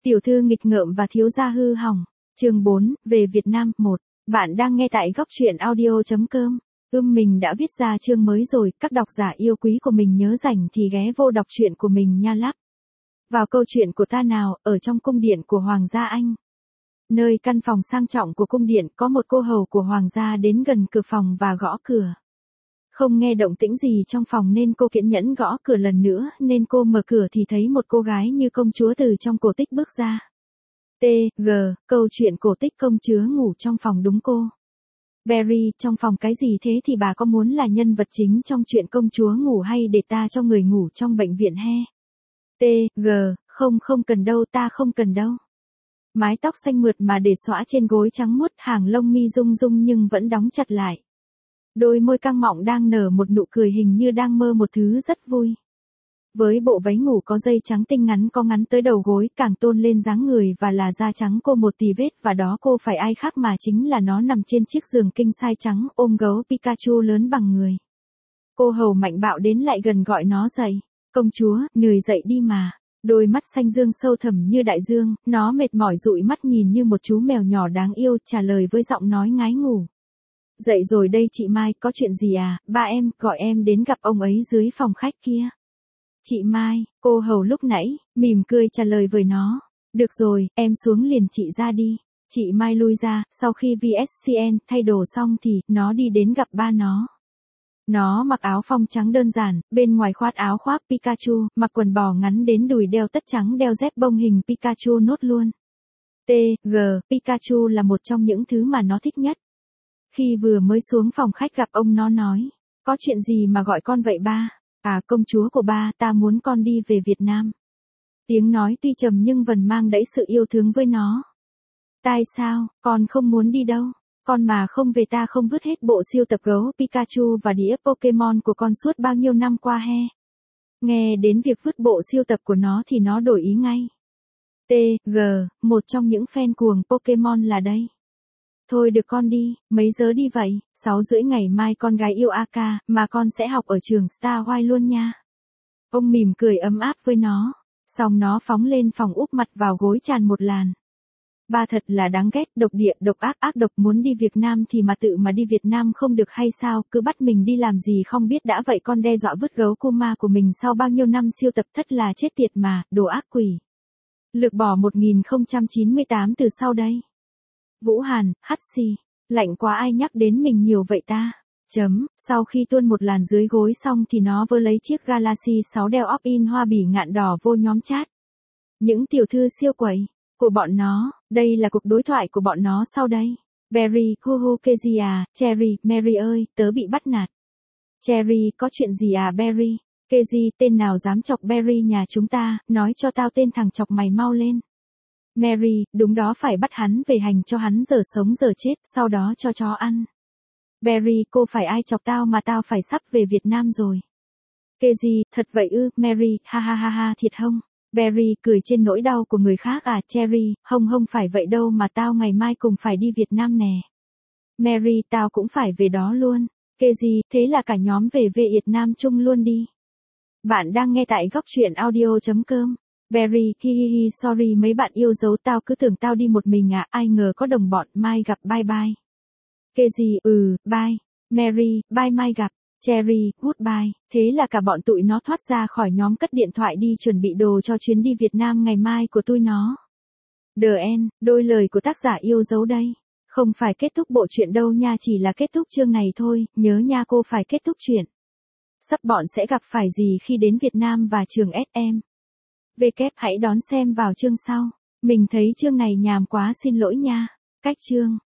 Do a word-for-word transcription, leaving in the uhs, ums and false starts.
Tiểu thư nghịch ngợm và thiếu gia hư hỏng. Chương bốn, về Việt Nam. một. Bạn đang nghe tại góc truyện audio chấm com. Ưm mình đã viết ra chương mới rồi, các độc giả yêu quý của mình nhớ rảnh thì ghé vô đọc truyện của mình nha lắp. Vào câu chuyện của ta nào, ở trong cung điện của Hoàng gia Anh. Nơi căn phòng sang trọng của cung điện có một cô hầu của Hoàng gia đến gần cửa phòng và gõ cửa. Không nghe động tĩnh gì trong phòng nên cô kiên nhẫn gõ cửa lần nữa, nên cô mở cửa thì thấy một cô gái như công chúa từ trong cổ tích bước ra. T G Câu chuyện cổ tích công chúa ngủ trong phòng đúng cô. Barry, trong phòng cái gì thế thì bà có muốn là nhân vật chính trong chuyện công chúa ngủ hay để ta cho người ngủ trong bệnh viện he? T G Không không cần đâu, ta không cần đâu. Mái tóc xanh mượt mà để xõa trên gối trắng muốt, hàng lông mi rung rung nhưng vẫn đóng chặt lại. Đôi môi căng mọng đang nở một nụ cười hình như đang mơ một thứ rất vui. Với bộ váy ngủ có dây trắng tinh ngắn có ngắn tới đầu gối càng tôn lên dáng người và là da trắng cô một tì vết, và đó cô phải ai khác mà chính là nó nằm trên chiếc giường king size trắng ôm gấu Pikachu lớn bằng người. Cô hầu mạnh bạo đến lại gần gọi nó dậy. Công chúa, nười dậy đi mà. Đôi mắt xanh dương sâu thẳm như đại dương, nó mệt mỏi dụi mắt nhìn như một chú mèo nhỏ đáng yêu, trả lời với giọng nói ngái ngủ. Dậy rồi đây chị Mai, có chuyện gì à? Ba em, gọi em đến gặp ông ấy dưới phòng khách kia. Chị Mai, cô hầu lúc nãy, mỉm cười trả lời với nó. Được rồi, em xuống liền chị ra đi. Chị Mai lui ra, sau khi vê ét xê en thay đồ xong thì, nó đi đến gặp ba nó. Nó mặc áo phông trắng đơn giản, bên ngoài khoác áo khoác Pikachu, mặc quần bò ngắn đến đùi, đeo tất trắng, đeo dép bông hình Pikachu nốt luôn. T G Pikachu là một trong những thứ mà nó thích nhất. Khi vừa mới xuống phòng khách gặp ông nó nói, có chuyện gì mà gọi con vậy ba? À, công chúa của ba, ta muốn con đi về Việt Nam. Tiếng nói tuy trầm nhưng vẫn mang đầy sự yêu thương với nó. Tại sao, con không muốn đi đâu? Con mà không về ta không vứt hết bộ siêu tập gấu Pikachu và đĩa Pokemon của con suốt bao nhiêu năm qua he. Nghe đến việc vứt bộ siêu tập của nó thì nó đổi ý ngay. T G Một trong những fan cuồng Pokemon là đây. Thôi được con đi, mấy giờ đi vậy? Sáu rưỡi ngày mai con gái yêu a ca, mà con sẽ học ở trường Star Wars luôn nha. Ông mỉm cười ấm áp với nó, xong nó phóng lên phòng úp mặt vào gối tràn một làn. Ba thật là đáng ghét, độc địa, độc ác, ác độc, muốn đi Việt Nam thì mà tự mà đi Việt Nam không được hay sao, cứ bắt mình đi làm gì không biết đã vậy con đe dọa vứt gấu Kuma của mình sau bao nhiêu năm siêu tập, thất là chết tiệt mà, đồ ác quỷ. Lược bỏ một nghìn không trăm chín mươi tám từ sau đây. Vũ Hàn, hắt xì, lạnh quá ai nhắc đến mình nhiều vậy ta. Chấm, sau khi tuôn một làn dưới gối xong thì nó vơ lấy chiếc Galaxy sáu đeo opt-in hoa bỉ ngạn đỏ vô nhóm chat. Những tiểu thư siêu quẩy của bọn nó, đây là cuộc đối thoại của bọn nó sau đây. Barry, hu hu Kezia, à, Cherry, Mary ơi, tớ bị bắt nạt. Cherry, có chuyện gì à Barry? Kezi, tên nào dám chọc Barry nhà chúng ta, nói cho tao tên thằng chọc mày mau lên. Mary, đúng đó, phải bắt hắn về hành cho hắn giờ sống giờ chết, sau đó cho chó ăn. Barry, cô phải ai chọc tao mà tao phải sắp về Việt Nam rồi. Kezi, thật vậy ư? Mary, ha ha ha ha, thiệt không? Barry, cười trên nỗi đau của người khác à? Cherry, không không phải vậy đâu mà tao ngày mai cùng phải đi Việt Nam nè. Mary, tao cũng phải về đó luôn. Kezi, thế là cả nhóm về về Việt Nam chung luôn đi. Bạn đang nghe tại góc truyện audio chấm com. Barry, hi hi hi, sorry mấy bạn yêu dấu, tao cứ tưởng tao đi một mình à, ai ngờ có đồng bọn, mai gặp, bye bye. Kezi, ừ, bye. Mary, bye mai gặp. Cherry, goodbye. Thế là cả bọn tụi nó thoát ra khỏi nhóm, cất điện thoại đi chuẩn bị đồ cho chuyến đi Việt Nam ngày mai của tụi nó. The end, đôi lời của tác giả yêu dấu đây. Không phải kết thúc bộ truyện đâu nha, chỉ là kết thúc chương này thôi, nhớ nha cô phải kết thúc chuyện. Sắp bọn sẽ gặp phải gì khi đến Việt Nam và trường ét em. vê kép hãy đón xem vào chương sau. Mình thấy chương này nhàm quá, xin lỗi nha. Cách chương